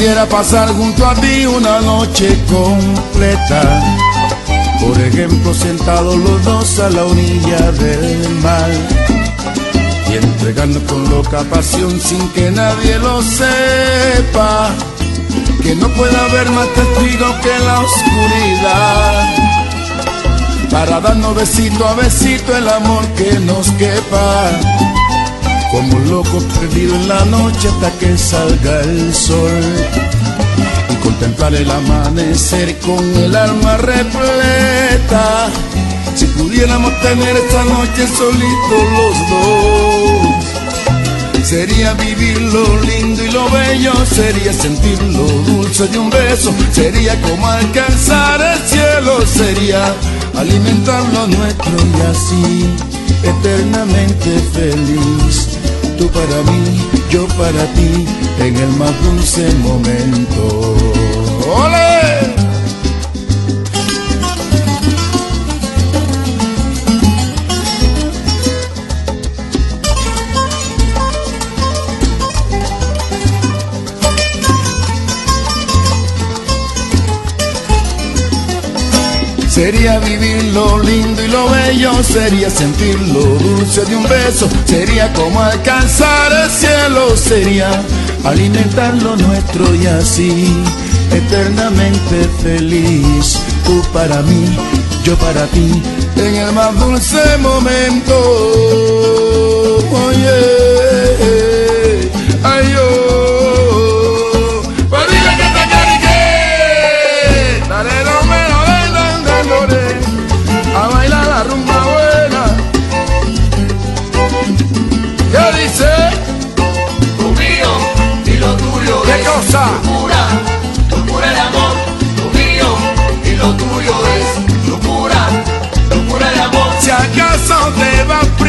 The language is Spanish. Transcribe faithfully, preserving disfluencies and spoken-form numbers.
pudiera pasar junto a ti una noche completa, por ejemplo sentados los dos a la orilla del mar, y entregarnos con loca pasión sin que nadie lo sepa, que no pueda haber más testigo que la oscuridad, para darnos besito a besito el amor que nos quepa, como locos perdidos en la noche hasta que salga el sol, y contemplar el amanecer con el alma repleta. Si pudiéramos tener esta noche solitos los dos, sería vivir lo lindo y lo bello, sería sentir lo dulce de un beso, sería como alcanzar el cielo, sería alimentar lo nuestro y así eternamente feliz. Tú para mí, yo para ti, en el más dulce momento. ¡Ole! Sería vivir lo lindo y lo bello, sería sentir lo dulce de un beso, sería como alcanzar el cielo, sería alimentar lo nuestro y así eternamente feliz. Tú para mí, yo para ti, en el más dulce momento. Oye, ay, oh, pues dile que te quiero y que dale, no me lo den, dándole a bailar la rumba buena. ¿Qué dice? Tú mío y lo tuyo. ¿Qué es cosa? locura, locura el amor. Tú mío y lo tuyo es locura, locura el amor. Si acaso te vas